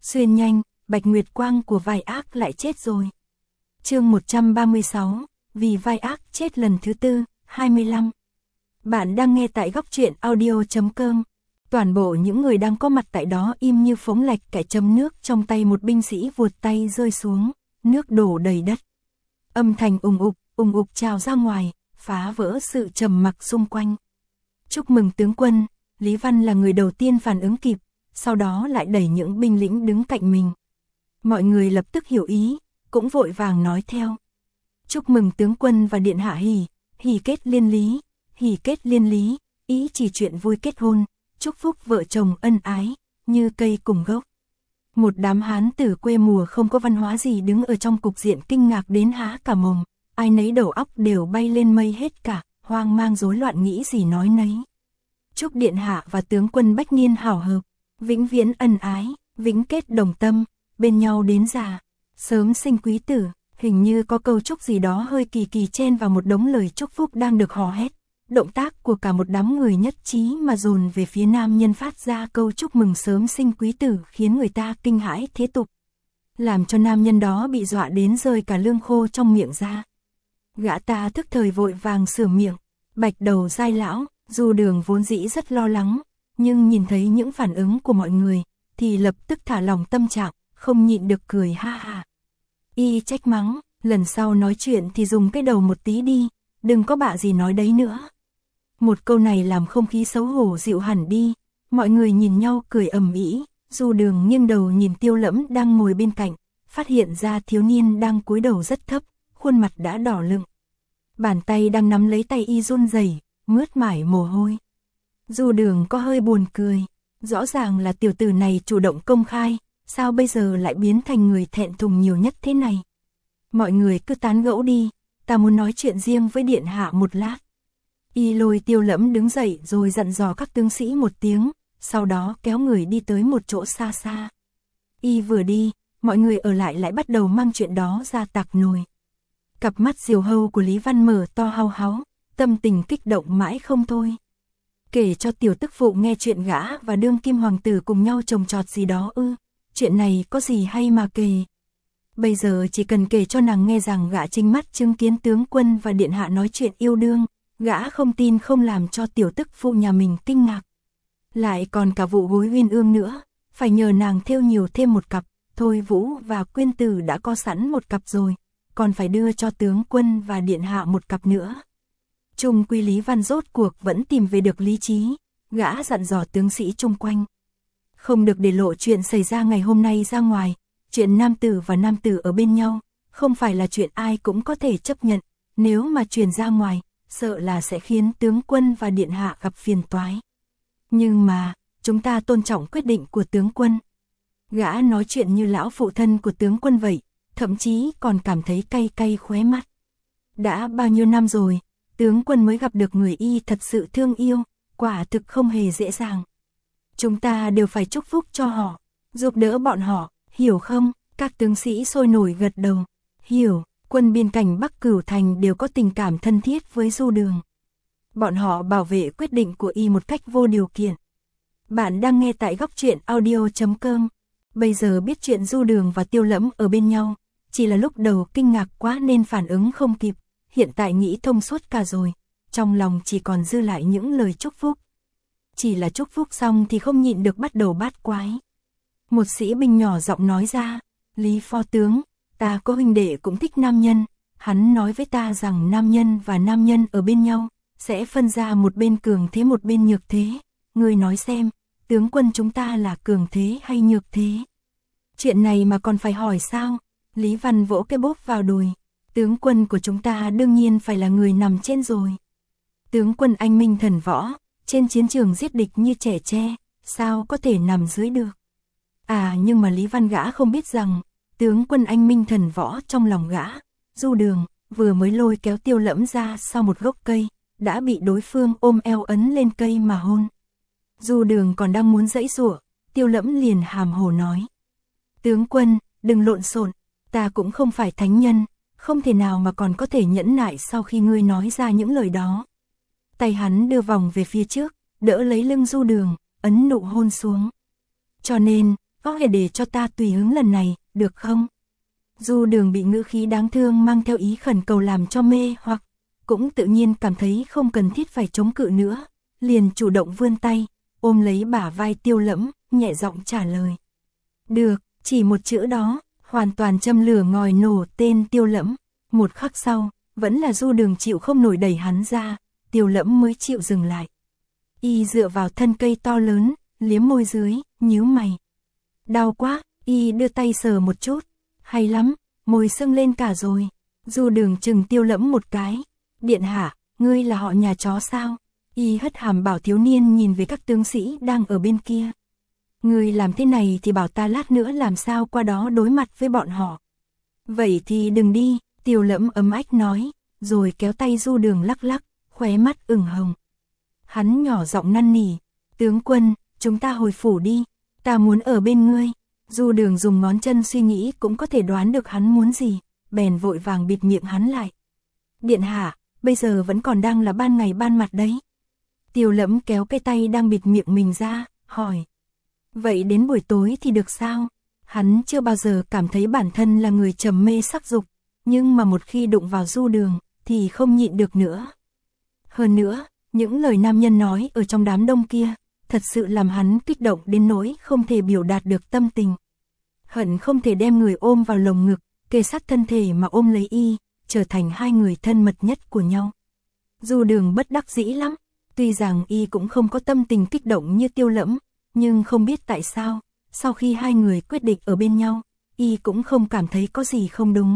Xuyên nhanh, Bạch Nguyệt Quang của vai ác lại chết rồi. Chương 136, vì vai ác chết lần thứ tư, 25. Bạn đang nghe tại góc truyện audio.com. Toàn bộ những người đang có mặt tại đó im như phóng lạch, cái châm nước trong tay một binh sĩ vuột tay rơi xuống, nước đổ đầy đất. Âm thanh ùng ục trào ra ngoài, phá vỡ sự trầm mặc xung quanh. Chúc mừng tướng quân, Lý Văn là người đầu tiên phản ứng kịp, sau đó lại đẩy những binh lính đứng cạnh mình. Mọi người lập tức hiểu ý, cũng vội vàng nói theo. Chúc mừng tướng quân và điện hạ hỉ kết liên lý, ý chỉ chuyện vui kết hôn, chúc phúc vợ chồng ân ái, như cây cùng gốc. Một đám hán tử quê mùa không có văn hóa gì đứng ở trong cục diện kinh ngạc đến há cả mồm, ai nấy đầu óc đều bay lên mây hết cả, hoang mang rối loạn nghĩ gì nói nấy. Chúc điện hạ và tướng quân bách niên hảo hợp, vĩnh viễn ân ái, vĩnh kết đồng tâm, bên nhau đến già, sớm sinh quý tử. Hình như có câu chúc gì đó hơi kỳ kỳ chen vào một đống lời chúc phúc đang được hò hét. Động tác của cả một đám người nhất trí mà dồn về phía nam nhân phát ra câu chúc mừng sớm sinh quý tử, khiến người ta kinh hãi thế tục, làm cho nam nhân đó bị dọa đến rơi cả lương khô trong miệng ra. Gã ta thức thời vội vàng sửa miệng. Bạch đầu giai lão, Du Đường vốn dĩ rất lo lắng, nhưng nhìn thấy những phản ứng của mọi người thì lập tức thả lòng tâm trạng, không nhịn được cười ha ha. Y trách mắng, lần sau nói chuyện thì dùng cái đầu một tí đi, đừng có bạ gì nói đấy nữa. Một câu này làm không khí xấu hổ dịu hẳn đi, mọi người nhìn nhau cười ầm ĩ. Du Đường nghiêng đầu nhìn Tiêu Lẫm đang ngồi bên cạnh, phát hiện ra thiếu niên đang cúi đầu rất thấp, khuôn mặt đã đỏ lựng. Bàn tay đang nắm lấy tay y run rẩy, mướt mải mồ hôi. Du Đường có hơi buồn cười, rõ ràng là tiểu tử này chủ động công khai, sao bây giờ lại biến thành người thẹn thùng nhiều nhất thế này? Mọi người cứ tán gẫu đi, ta muốn nói chuyện riêng với điện hạ một lát. Y lôi Tiêu Lẫm đứng dậy rồi dặn dò các tướng sĩ một tiếng, sau đó kéo người đi tới một chỗ xa xa. Y vừa đi, mọi người ở lại bắt đầu mang chuyện đó ra tạc nồi. Cặp mắt diều hâu của Lý Văn mở to hau háu, tâm tình kích động mãi không thôi. Kể cho tiểu tức phụ nghe chuyện gã và đương kim hoàng tử cùng nhau trồng trọt gì đó ư? Chuyện này có gì hay mà kể. Bây giờ chỉ cần kể cho nàng nghe rằng gã chính mắt chứng kiến tướng quân và điện hạ nói chuyện yêu đương, gã không tin không làm cho tiểu tức phụ nhà mình kinh ngạc. Lại còn cả vụ gối uyên ương nữa, phải nhờ nàng thêu nhiều thêm một cặp, Thôi Vũ và Quyên Tử đã có sẵn một cặp rồi, còn phải đưa cho tướng quân và điện hạ một cặp nữa. Trung quy Lý Văn rốt cuộc vẫn tìm về được lý trí, gã dặn dò tướng sĩ chung quanh. Không được để lộ chuyện xảy ra ngày hôm nay ra ngoài, chuyện nam tử và nam tử ở bên nhau, không phải là chuyện ai cũng có thể chấp nhận, nếu mà truyền ra ngoài, sợ là sẽ khiến tướng quân và điện hạ gặp phiền toái. Nhưng mà, chúng ta tôn trọng quyết định của tướng quân. Gã nói chuyện như lão phụ thân của tướng quân vậy, thậm chí còn cảm thấy cay cay khóe mắt. Đã bao nhiêu năm rồi, tướng quân mới gặp được người y thật sự thương yêu, quả thực không hề dễ dàng. Chúng ta đều phải chúc phúc cho họ, giúp đỡ bọn họ, hiểu không? Các tướng sĩ sôi nổi gật đầu. Hiểu, quân biên cảnh Bắc Cửu Thành đều có tình cảm thân thiết với Du Đường. Bọn họ bảo vệ quyết định của y một cách vô điều kiện. Bạn đang nghe tại góc truyện audio.com. Bây giờ biết chuyện Du Đường và Tiêu Lẫm ở bên nhau, chỉ là lúc đầu kinh ngạc quá nên phản ứng không kịp, hiện tại nghĩ thông suốt cả rồi, trong lòng chỉ còn dư lại những lời chúc phúc. Chỉ là chúc phúc xong thì không nhịn được bắt đầu bát quái. Một sĩ binh nhỏ giọng nói ra, Lý phó tướng, ta có huynh đệ cũng thích nam nhân, hắn nói với ta rằng nam nhân và nam nhân ở bên nhau, sẽ phân ra một bên cường thế một bên nhược thế, ngươi nói xem, tướng quân chúng ta là cường thế hay nhược thế? Chuyện này mà còn phải hỏi sao? Lý Văn vỗ cái bốp vào đùi, tướng quân của chúng ta đương nhiên phải là người nằm trên rồi. Tướng quân anh minh thần võ, trên chiến trường giết địch như trẻ tre, sao có thể nằm dưới được? À nhưng mà Lý Văn gã không biết rằng, tướng quân anh minh thần võ trong lòng gã, Du Đường, vừa mới lôi kéo Tiêu Lẫm ra sau một gốc cây, đã bị đối phương ôm eo ấn lên cây mà hôn. Du Đường còn đang muốn giãy giụa, Tiêu Lẫm liền hàm hồ nói. Tướng quân, đừng lộn xộn, ta cũng không phải thánh nhân, không thể nào mà còn có thể nhẫn nại sau khi ngươi nói ra những lời đó. Tay hắn đưa vòng về phía trước, đỡ lấy lưng Du Đường, ấn nụ hôn xuống. Cho nên, có thể để cho ta tùy hứng lần này, được không? Du Đường bị ngữ khí đáng thương mang theo ý khẩn cầu làm cho mê hoặc, cũng tự nhiên cảm thấy không cần thiết phải chống cự nữa, liền chủ động vươn tay, ôm lấy bả vai Tiêu Lẫm, nhẹ giọng trả lời. Được, chỉ một chữ đó, hoàn toàn châm lửa ngòi nổ tên Tiêu Lẫm. Một khắc sau, vẫn là Du Đường chịu không nổi đẩy hắn ra, Tiêu Lẫm mới chịu dừng lại. Y dựa vào thân cây to lớn, liếm môi dưới, nhíu mày. Đau quá, Y đưa tay sờ một chút. Hay lắm, môi sưng lên cả rồi. Du Đường chừng Tiêu Lẫm một cái. Điện hạ, ngươi là họ nhà chó sao? Y hất hàm bảo thiếu niên nhìn về các tướng sĩ đang ở bên kia. Ngươi làm thế này thì bảo ta lát nữa làm sao qua đó đối mặt với bọn họ. Vậy thì đừng đi, Tiêu Lẫm ấm ách nói, rồi kéo tay Du Đường lắc lắc, khóe mắt ửng hồng. Hắn nhỏ giọng năn nỉ, tướng quân, chúng ta hồi phủ đi, ta muốn ở bên ngươi. Du Đường dùng ngón chân suy nghĩ cũng có thể đoán được hắn muốn gì, bèn vội vàng bịt miệng hắn lại. Điện hạ, bây giờ vẫn còn đang là ban ngày ban mặt đấy. Tiêu Lẫm kéo cái tay đang bịt miệng mình ra, hỏi. Vậy đến buổi tối thì được sao? Hắn chưa bao giờ cảm thấy bản thân là người trầm mê sắc dục, nhưng mà một khi đụng vào Du Đường, thì không nhịn được nữa. Hơn nữa, những lời nam nhân nói ở trong đám đông kia, thật sự làm hắn kích động đến nỗi không thể biểu đạt được tâm tình. Hận không thể đem người ôm vào lồng ngực, kề sát thân thể mà ôm lấy Y, trở thành hai người thân mật nhất của nhau. Du Đường bất đắc dĩ lắm, tuy rằng Y cũng không có tâm tình kích động như Tiêu Lẫm, nhưng không biết tại sao, sau khi hai người quyết định ở bên nhau, Y cũng không cảm thấy có gì không đúng.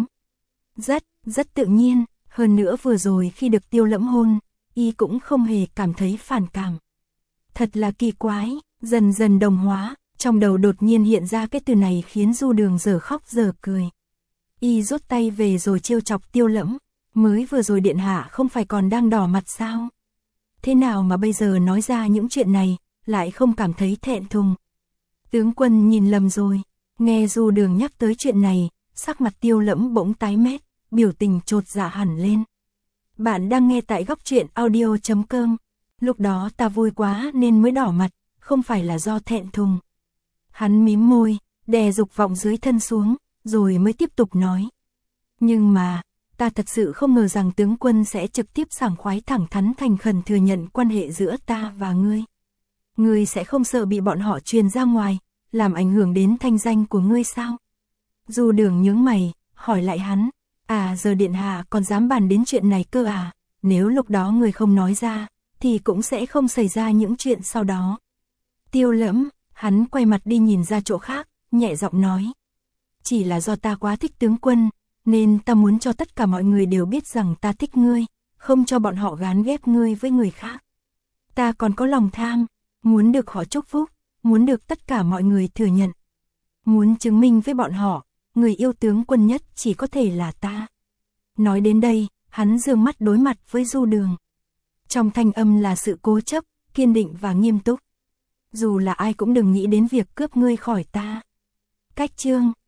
Rất tự nhiên, hơn nữa vừa rồi khi được Tiêu Lẫm hôn, Y cũng không hề cảm thấy phản cảm. Thật là kỳ quái, dần dần đồng hóa, trong đầu đột nhiên hiện ra cái từ này khiến Du Đường giờ khóc giờ cười. Y rút tay về rồi trêu chọc Tiêu Lẫm, mới vừa rồi điện hạ không phải còn đang đỏ mặt sao? Thế nào mà bây giờ nói ra những chuyện này, lại không cảm thấy thẹn thùng? Tướng quân nhìn lầm rồi, nghe Du Đường nhắc tới chuyện này, sắc mặt Tiêu Lẫm bỗng tái mét, biểu tình chột dạ hẳn lên. Bạn đang nghe tại góc truyện audio.com. Lúc đó ta vui quá nên mới đỏ mặt, không phải là do thẹn thùng. Hắn mím môi, đè dục vọng dưới thân xuống, rồi mới tiếp tục nói. Nhưng mà, ta thật sự không ngờ rằng tướng quân sẽ trực tiếp sảng khoái thẳng thắn thành khẩn thừa nhận quan hệ giữa ta và ngươi. Ngươi sẽ không sợ bị bọn họ truyền ra ngoài, làm ảnh hưởng đến thanh danh của ngươi sao? Du Đường nhướng mày, hỏi lại hắn. À, giờ điện hạ còn dám bàn đến chuyện này cơ à? Nếu lúc đó ngươi không nói ra, thì cũng sẽ không xảy ra những chuyện sau đó. Tiêu Lẫm, hắn quay mặt đi nhìn ra chỗ khác, nhẹ giọng nói. Chỉ là do ta quá thích tướng quân, nên ta muốn cho tất cả mọi người đều biết rằng ta thích ngươi, không cho bọn họ gán ghép ngươi với người khác. Ta còn có lòng tham, muốn được họ chúc phúc, muốn được tất cả mọi người thừa nhận. Muốn chứng minh với bọn họ, người yêu tướng quân nhất chỉ có thể là ta. Nói đến đây, hắn dương mắt đối mặt với Du Đường. Trong thanh âm là sự cố chấp, kiên định và nghiêm túc. Dù là ai cũng đừng nghĩ đến việc cướp ngươi khỏi ta. Cách chương